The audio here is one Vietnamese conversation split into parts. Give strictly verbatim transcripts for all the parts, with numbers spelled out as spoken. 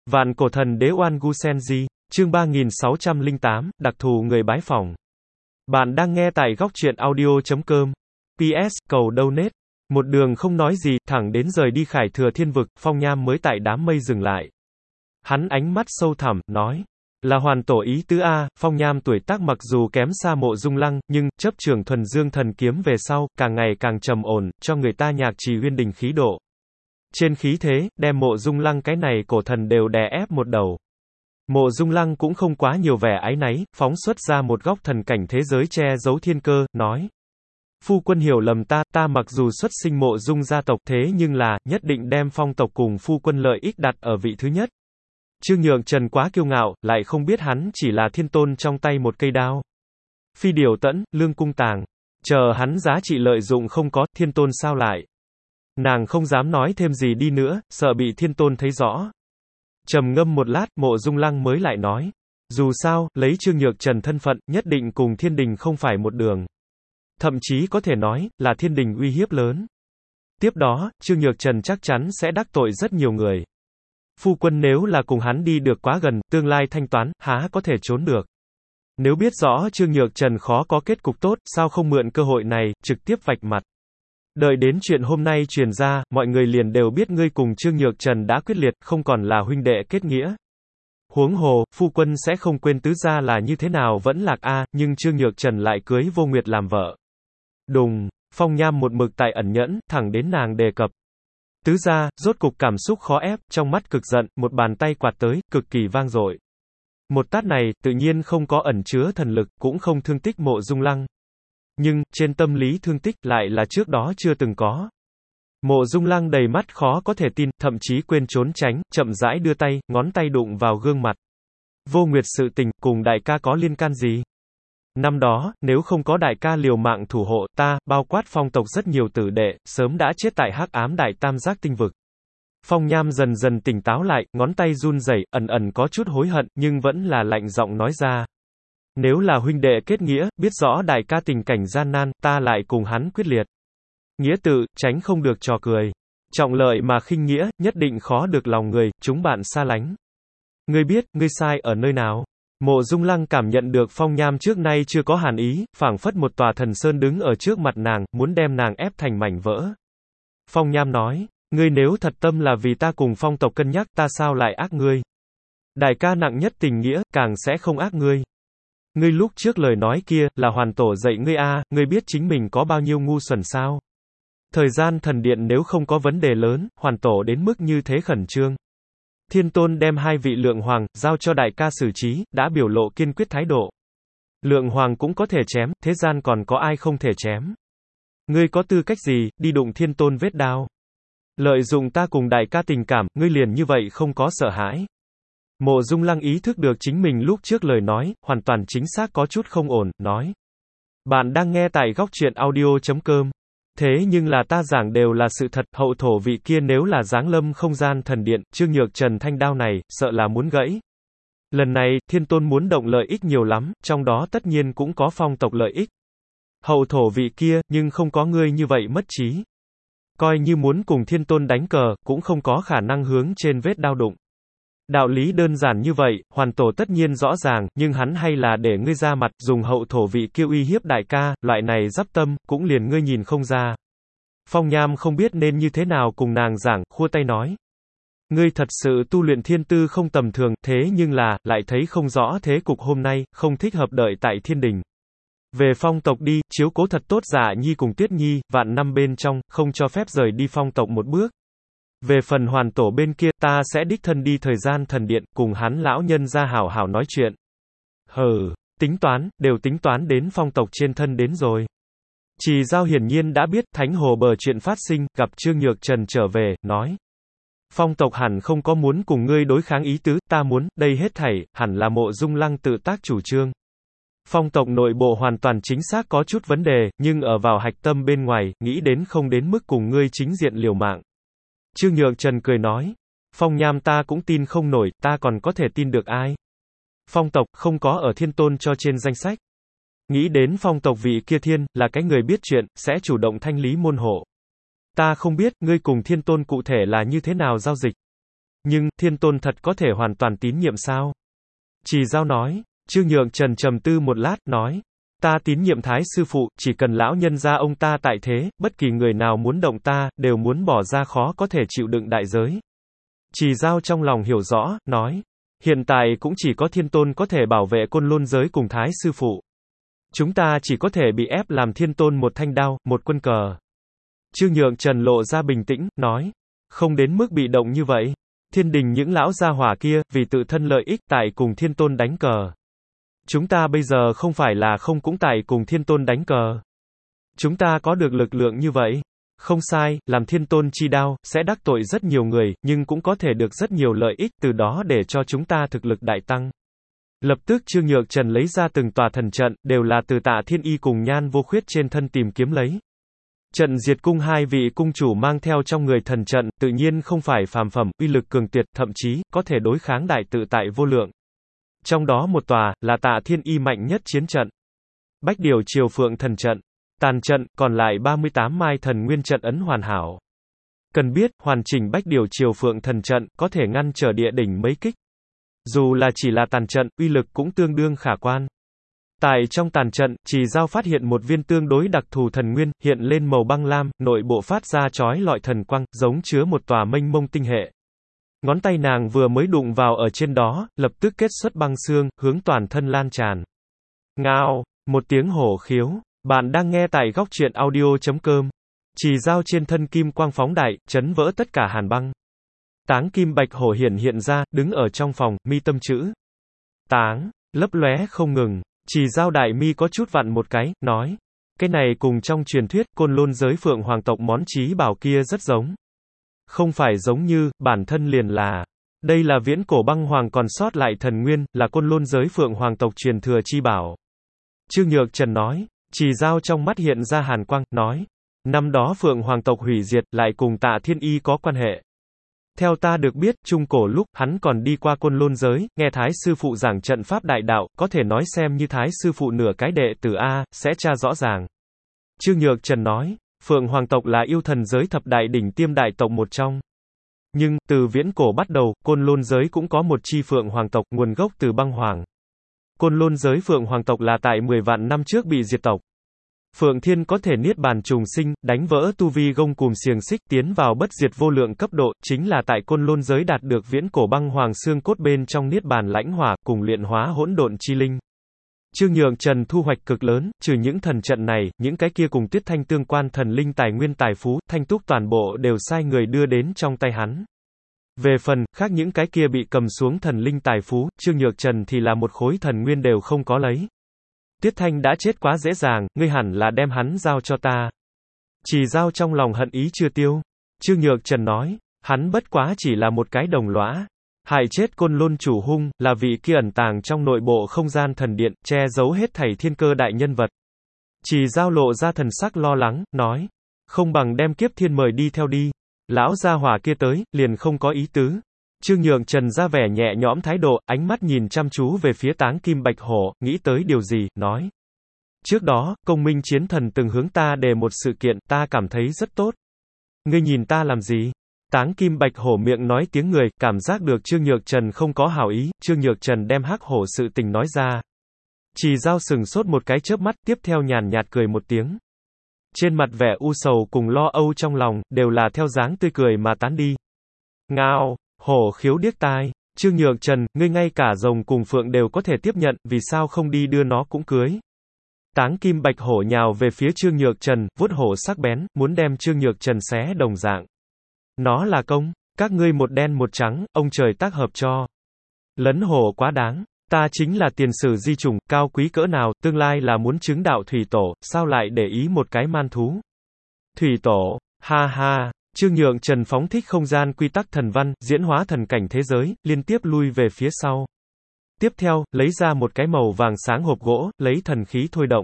Vạn cổ thần đế Oan Gu Senji, chương ba nghìn sáu trăm lẻ tám, đặc thù người bái phỏng. Bạn đang nghe tại góc truyện audio chấm com. pê ét, cầu donate. Một đường không nói gì, thẳng đến rời đi Khải Thừa Thiên Vực, Phong Nham mới tại đám mây dừng lại. Hắn ánh mắt sâu thẳm, nói. Là hoàn tổ ý tứ A, Phong Nham tuổi tác mặc dù kém xa Mộ Dung Lăng, nhưng, chấp trường thuần dương thần kiếm về sau, càng ngày càng trầm ổn, cho người ta nhạc trì uyên đình khí độ. Trên khí thế, đem Mộ Dung Lăng cái này cổ thần đều đè ép một đầu. Mộ Dung Lăng cũng không quá nhiều vẻ áy náy, phóng xuất ra một góc thần cảnh thế giới che giấu thiên cơ, nói. Phu quân hiểu lầm ta, ta mặc dù xuất sinh Mộ Dung gia tộc thế nhưng là, nhất định đem phong tộc cùng phu quân lợi ích đặt ở vị thứ nhất. Trương Nhượng Trần quá kiêu ngạo, lại không biết hắn chỉ là thiên tôn trong tay một cây đao. Phi điều tẫn, lương cung tàng. Chờ hắn giá trị lợi dụng không có, thiên tôn sao lại. Nàng không dám nói thêm gì đi nữa, sợ bị thiên tôn thấy rõ. Trầm ngâm một lát, Mộ Dung Lăng mới lại nói. Dù sao, lấy Trương Nhược Trần thân phận, nhất định cùng thiên đình không phải một đường. Thậm chí có thể nói, là thiên đình uy hiếp lớn. Tiếp đó, Trương Nhược Trần chắc chắn sẽ đắc tội rất nhiều người. Phu quân nếu là cùng hắn đi được quá gần, tương lai thanh toán, há có thể trốn được. Nếu biết rõ Trương Nhược Trần khó có kết cục tốt, sao không mượn cơ hội này, trực tiếp vạch mặt. Đợi đến chuyện hôm nay truyền ra, mọi người liền đều biết ngươi cùng Trương Nhược Trần đã quyết liệt, không còn là huynh đệ kết nghĩa. Huống hồ, phu quân sẽ không quên tứ gia là như thế nào vẫn lạc a, nhưng Trương Nhược Trần lại cưới Vô Nguyệt làm vợ. Đùng, Phong Nham một mực tại ẩn nhẫn, thẳng đến nàng đề cập. Tứ gia, rốt cục cảm xúc khó ép, trong mắt cực giận, một bàn tay quạt tới, cực kỳ vang dội. Một tát này, tự nhiên không có ẩn chứa thần lực, cũng không thương tích Mộ Dung Lăng. Nhưng, trên tâm lý thương tích, lại là trước đó chưa từng có. Mộ Dung Lăng đầy mắt khó có thể tin, thậm chí quên trốn tránh, chậm rãi đưa tay, ngón tay đụng vào gương mặt. Vô Nguyệt sự tình, cùng đại ca có liên can gì? Năm đó, nếu không có đại ca liều mạng thủ hộ, ta, bao quát phong tộc rất nhiều tử đệ, sớm đã chết tại hắc ám đại tam giác tinh vực. Phong Nham dần dần tỉnh táo lại, ngón tay run rẩy, ẩn ẩn có chút hối hận, nhưng vẫn là lạnh giọng nói ra. Nếu là huynh đệ kết nghĩa, biết rõ đại ca tình cảnh gian nan, ta lại cùng hắn quyết liệt. Nghĩa tự, tránh không được trò cười. Trọng lợi mà khinh nghĩa, nhất định khó được lòng người, chúng bạn xa lánh. Ngươi biết, ngươi sai ở nơi nào? Mộ Dung Lăng cảm nhận được Phong Nham trước nay chưa có hàn ý, phảng phất một tòa thần sơn đứng ở trước mặt nàng, muốn đem nàng ép thành mảnh vỡ. Phong Nham nói, ngươi nếu thật tâm là vì ta cùng phong tộc cân nhắc, ta sao lại ác ngươi? Đại ca nặng nhất tình nghĩa, càng sẽ không ác ngươi. Ngươi lúc trước lời nói kia, là hoàn tổ dạy ngươi a, ngươi biết chính mình có bao nhiêu ngu xuẩn sao? Thời gian thần điện nếu không có vấn đề lớn, hoàn tổ đến mức như thế khẩn trương. Thiên tôn đem hai vị lượng hoàng, giao cho đại ca xử trí, đã biểu lộ kiên quyết thái độ. Lượng hoàng cũng có thể chém, thế gian còn có ai không thể chém. Ngươi có tư cách gì, đi đụng thiên tôn vết đao? Lợi dụng ta cùng đại ca tình cảm, ngươi liền như vậy không có sợ hãi. Mộ Dung Lăng ý thức được chính mình lúc trước lời nói, hoàn toàn chính xác có chút không ổn, nói. Bạn đang nghe tại góc truyện audio chấm com. Thế nhưng là ta giảng đều là sự thật, hậu thổ vị kia nếu là giáng lâm không gian thần điện, Trương Nhược Trần thanh đao này, sợ là muốn gãy. Lần này, thiên tôn muốn động lợi ích nhiều lắm, trong đó tất nhiên cũng có phong tộc lợi ích. Hậu thổ vị kia, nhưng không có ngươi như vậy mất trí. Coi như muốn cùng thiên tôn đánh cờ, cũng không có khả năng hướng trên vết đao đụng. Đạo lý đơn giản như vậy, hoàn tổ tất nhiên rõ ràng, nhưng hắn hay là để ngươi ra mặt, dùng hậu thổ vị kia uy hiếp đại ca, loại này giáp tâm, cũng liền ngươi nhìn không ra. Phong Nham không biết nên như thế nào cùng nàng giảng, khua tay nói. Ngươi thật sự tu luyện thiên tư không tầm thường, thế nhưng là, lại thấy không rõ thế cục hôm nay, không thích hợp đợi tại thiên đình. Về phong tộc đi, chiếu cố thật tốt Dạ Nhi cùng Tuyết Nhi, vạn năm bên trong, không cho phép rời đi phong tộc một bước. Về phần hoàn tổ bên kia, ta sẽ đích thân đi thời gian thần điện, cùng hắn lão nhân ra hảo hảo nói chuyện. Hừ, tính toán, đều tính toán đến phong tộc trên thân đến rồi. Trì Giao hiển nhiên đã biết, Thánh Hồ bờ chuyện phát sinh, gặp Trương Nhược Trần trở về, nói. Phong tộc hẳn không có muốn cùng ngươi đối kháng ý tứ, ta muốn, đây hết thảy, hẳn là Mộ Dung Lăng tự tác chủ trương. Phong tộc nội bộ hoàn toàn chính xác có chút vấn đề, nhưng ở vào hạch tâm bên ngoài, nghĩ đến không đến mức cùng ngươi chính diện liều mạng. Trương Nhược Trần cười nói, Phong Nham ta cũng tin không nổi, ta còn có thể tin được ai? Phong tộc, không có ở thiên tôn cho trên danh sách. Nghĩ đến phong tộc vị kia thiên, là cái người biết chuyện, sẽ chủ động thanh lý môn hộ. Ta không biết, ngươi cùng thiên tôn cụ thể là như thế nào giao dịch. Nhưng, Thiên Tôn thật có thể hoàn toàn tín nhiệm sao? Trì Dao nói. Trương Nhượng Trần trầm tư một lát, nói. Ta tín nhiệm Thái sư phụ, chỉ cần lão nhân gia ông ta tại thế, bất kỳ người nào muốn động ta, đều muốn bỏ ra khó có thể chịu đựng đại giới. Trì Dao trong lòng hiểu rõ, nói. Hiện tại cũng chỉ có Thiên Tôn có thể bảo vệ Côn Lôn giới cùng Thái sư phụ. Chúng ta chỉ có thể bị ép làm Thiên Tôn một thanh đao, một quân cờ. Trương Nhượng Trần lộ ra bình tĩnh, nói. Không đến mức bị động như vậy. Thiên đình những lão gia hỏa kia, vì tự thân lợi ích tại cùng Thiên Tôn đánh cờ. Chúng ta bây giờ không phải là không cũng tại cùng Thiên Tôn đánh cờ. Chúng ta có được lực lượng như vậy. Không sai, làm Thiên Tôn chi đao, sẽ đắc tội rất nhiều người, nhưng cũng có thể được rất nhiều lợi ích từ đó để cho chúng ta thực lực đại tăng. Lập tức Trương Nhượng Trần lấy ra từng tòa thần trận, đều là từ Tạ Thiên Y cùng Nhan Vô Khuyết trên thân tìm kiếm lấy. Trận diệt cung hai vị cung chủ mang theo trong người thần trận, tự nhiên không phải phàm phẩm, uy lực cường tuyệt, thậm chí, có thể đối kháng đại tự tại vô lượng. Trong đó một tòa, là Tạ Thiên Y mạnh nhất chiến trận. Bách Điều Triều Phượng thần trận. Tàn trận, còn lại ba mươi tám mai thần nguyên trận ấn hoàn hảo. Cần biết, hoàn chỉnh Bách Điều Triều Phượng thần trận, có thể ngăn trở địa đỉnh mấy kích. Dù là chỉ là tàn trận, uy lực cũng tương đương khả quan. Tại trong tàn trận, Trì Dao phát hiện một viên tương đối đặc thù thần nguyên, hiện lên màu băng lam, nội bộ phát ra chói lọi thần quang, giống chứa một tòa mênh mông tinh hệ. Ngón tay nàng vừa mới đụng vào ở trên đó, lập tức kết xuất băng xương, hướng toàn thân lan tràn. Ngao, một tiếng hổ khiếu. Bạn đang nghe tại góc truyện audio chấm com. Trì Dao trên thân kim quang phóng đại, chấn vỡ tất cả hàn băng. Táng kim bạch hổ hiển hiện ra, đứng ở trong phòng, mi tâm chữ Táng, lấp lóe không ngừng. Trì Dao đại mi có chút vặn một cái, nói. Cái này cùng trong truyền thuyết, Côn Lôn giới Phượng Hoàng tộc món chí bảo kia rất giống. Không phải giống như, bản thân liền là. Đây là viễn cổ băng hoàng còn sót lại thần nguyên, là Côn Lôn giới Phượng Hoàng tộc truyền thừa chi bảo. Trương Nhượng Trần nói. Trì Dao trong mắt hiện ra hàn quang, nói. Năm đó Phượng Hoàng tộc hủy diệt, lại cùng Tạ Thiên Y có quan hệ. Theo ta được biết, trung cổ lúc, hắn còn đi qua Côn Lôn giới, nghe Thái sư phụ giảng trận pháp đại đạo, có thể nói xem như Thái sư phụ nửa cái đệ tử A, sẽ tra rõ ràng. Trương Nhượng Trần nói, Phượng Hoàng tộc là yêu thần giới thập đại đỉnh tiêm đại tộc một trong. Nhưng, từ viễn cổ bắt đầu, Côn Lôn giới cũng có một chi Phượng Hoàng tộc, nguồn gốc từ băng hoàng. Côn Lôn giới Phượng Hoàng tộc là tại mười vạn năm trước bị diệt tộc. Phượng Thiên có thể niết bàn trùng sinh, đánh vỡ tu vi gông cùm xiềng xích tiến vào bất diệt vô lượng cấp độ, chính là tại Côn Lôn giới đạt được viễn cổ băng hoàng xương cốt bên trong niết bàn lãnh hỏa, cùng luyện hóa hỗn độn chi linh. Trương Nhượng Trần thu hoạch cực lớn, trừ những thần trận này, những cái kia cùng Tuyết Thanh tương quan thần linh tài nguyên tài phú, Thanh Túc toàn bộ đều sai người đưa đến trong tay hắn. Về phần, khác những cái kia bị cầm xuống thần linh tài phú, Trương Nhượng Trần thì là một khối thần nguyên đều không có lấy. Tuyết Thanh đã chết quá dễ dàng, ngươi hẳn là đem hắn giao cho ta. Trì Dao trong lòng hận ý chưa tiêu. Trương Nhượng Trần nói, hắn bất quá chỉ là một cái đồng lõa. Hại chết Côn Lôn chủ hung, là vị kia ẩn tàng trong nội bộ không gian thần điện, che giấu hết thảy thiên cơ đại nhân vật. Trì Dao lộ ra thần sắc lo lắng, nói, không bằng đem Kiếp Thiên mời đi theo đi. Lão gia hỏa kia tới, liền không có ý tứ. Trương Nhượng Trần ra vẻ nhẹ nhõm thái độ, ánh mắt nhìn chăm chú về phía Táng Kim Bạch Hổ, nghĩ tới điều gì, nói. Trước đó, Công Minh Chiến Thần từng hướng ta đề một sự kiện, ta cảm thấy rất tốt. Ngươi nhìn ta làm gì? Táng Kim Bạch Hổ miệng nói tiếng người, cảm giác được Trương Nhượng Trần không có hảo ý, Trương Nhượng Trần đem hắc hổ sự tình nói ra. Trì Dao sừng sốt một cái chớp mắt, tiếp theo nhàn nhạt cười một tiếng. Trên mặt vẻ u sầu cùng lo âu trong lòng, đều là theo dáng tươi cười mà tán đi. Ngao, hổ khiếu điếc tai, Trương Nhượng Trần, ngươi ngay cả rồng cùng phượng đều có thể tiếp nhận, vì sao không đi đưa nó cũng cưới. Táng Kim Bạch Hổ nhào về phía Trương Nhượng Trần, vuốt hổ sắc bén, muốn đem Trương Nhượng Trần xé đồng dạng. Nó là công, các ngươi một đen một trắng, ông trời tác hợp cho. Lấn hổ quá đáng, ta chính là tiền sử di chủng, cao quý cỡ nào, tương lai là muốn chứng đạo thủy tổ, sao lại để ý một cái man thú. Thủy tổ, ha ha, Trương Nhượng Trần phóng thích không gian quy tắc thần văn, diễn hóa thần cảnh thế giới, liên tiếp lui về phía sau. Tiếp theo, lấy ra một cái màu vàng sáng hộp gỗ, lấy thần khí thôi động.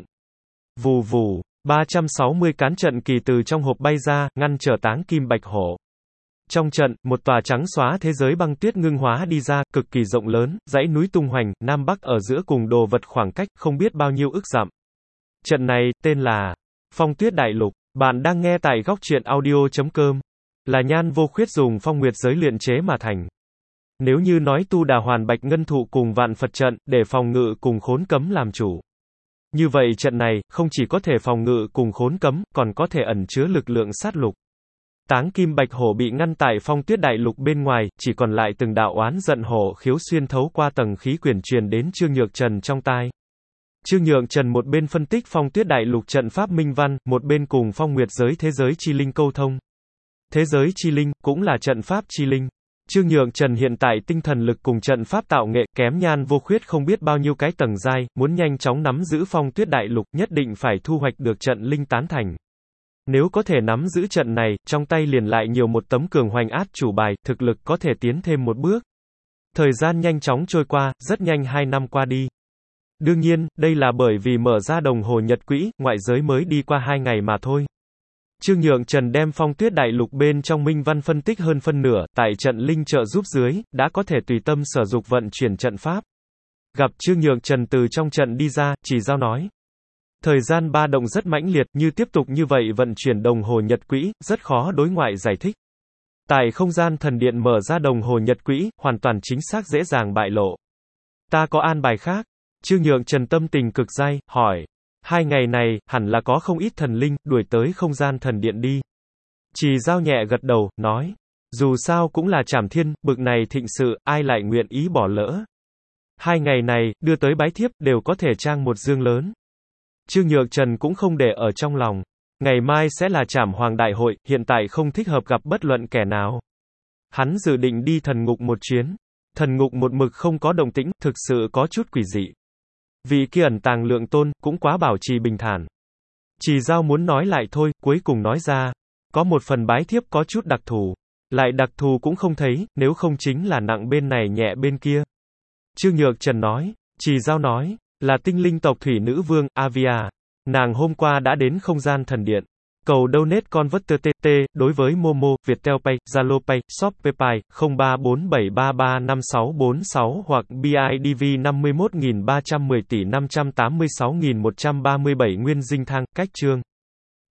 Vù vù, ba trăm sáu mươi cán trận kỳ từ trong hộp bay ra, ngăn trở Táng Kim Bạch Hổ. Trong trận, một tòa trắng xóa thế giới băng tuyết ngưng hóa đi ra, cực kỳ rộng lớn, dãy núi tung hoành, Nam Bắc ở giữa cùng đồ vật khoảng cách, không biết bao nhiêu ức dặm. Trận này, tên là Phong Tuyết Đại Lục. Bạn đang nghe tại góc truyện audio chấm com. Là Nhan Vô Khuyết dùng phong nguyệt giới luyện chế mà thành. Nếu như nói tu đà hoàn bạch ngân thụ cùng vạn Phật trận, để phòng ngự cùng khốn cấm làm chủ. Như vậy trận này, không chỉ có thể phòng ngự cùng khốn cấm, còn có thể ẩn chứa lực lượng sát lục. Táng kim bạch hổ bị ngăn tại phong tuyết đại lục bên ngoài, chỉ còn lại từng đạo oán giận hổ khiếu xuyên thấu qua tầng khí quyển truyền đến Trương Nhược Trần trong tai. Trương Nhược Trần một bên phân tích phong tuyết đại lục trận pháp minh văn, một bên cùng phong nguyệt giới thế giới chi linh câu thông. Thế giới chi linh, cũng là trận pháp chi linh. Trương Nhược Trần hiện tại tinh thần lực cùng trận pháp tạo nghệ kém Nhan Vô Khuyết không biết bao nhiêu cái tầng giai, muốn nhanh chóng nắm giữ phong tuyết đại lục, nhất định phải thu hoạch được trận linh tán thành. Nếu có thể nắm giữ trận này, trong tay liền lại nhiều một tấm cường hoành át chủ bài, thực lực có thể tiến thêm một bước. Thời gian nhanh chóng trôi qua, rất nhanh hai năm qua đi. Đương nhiên, đây là bởi vì mở ra đồng hồ nhật quỹ, ngoại giới mới đi qua hai ngày mà thôi. Trương Nhược Trần đem phong tuyết đại lục bên trong minh văn phân tích hơn phân nửa, tại trận linh trợ giúp dưới, đã có thể tùy tâm sở dục vận chuyển trận pháp. Gặp Trương Nhược Trần từ trong trận đi ra, Chỉ Giao nói. Thời gian ba động rất mãnh liệt, như tiếp tục như vậy vận chuyển đồng hồ nhật quỹ, rất khó đối ngoại giải thích. Tại không gian thần điện mở ra đồng hồ nhật quỹ, hoàn toàn chính xác dễ dàng bại lộ. Ta có an bài khác. Trương Nhược Trần tâm tình cực dai, hỏi. Hai ngày này, hẳn là có không ít thần linh, đuổi tới không gian thần điện đi. Chỉ Giao nhẹ gật đầu, nói. Dù sao cũng là Trảm Thiên, bực này thịnh sự, ai lại nguyện ý bỏ lỡ. Hai ngày này, đưa tới bái thiếp, đều có thể trang một dương lớn. Trương Nhược Trần cũng không để ở trong lòng. Ngày mai sẽ là Trảm Hoàng đại hội, hiện tại không thích hợp gặp bất luận kẻ nào. Hắn dự định đi thần ngục một chuyến. Thần ngục một mực không có động tĩnh, thực sự có chút quỷ dị. Vị kia ẩn tàng Lượng Tôn, cũng quá bảo trì bình thản. Chỉ Giao muốn nói lại thôi, cuối cùng nói ra. Có một phần bái thiếp có chút đặc thù. Lại đặc thù cũng không thấy, nếu không chính là nặng bên này nhẹ bên kia. Trương Nhược Trần nói. Chỉ Giao nói. Là tinh linh tộc thủy nữ vương, Avia. Nàng hôm qua đã đến không gian thần điện. Cầu donate converter tê tê, đối với Momo, Viettel Pay, Zalo Pay, Shopee Pay, không ba bốn bảy ba ba năm sáu bốn sáu hoặc bê i đê vê năm mươi mốt nghìn ba trăm mười tỷ năm trăm tám mươi sáu nghìn một trăm ba mươi bảy Nguyên Dinh Thang, cách chương.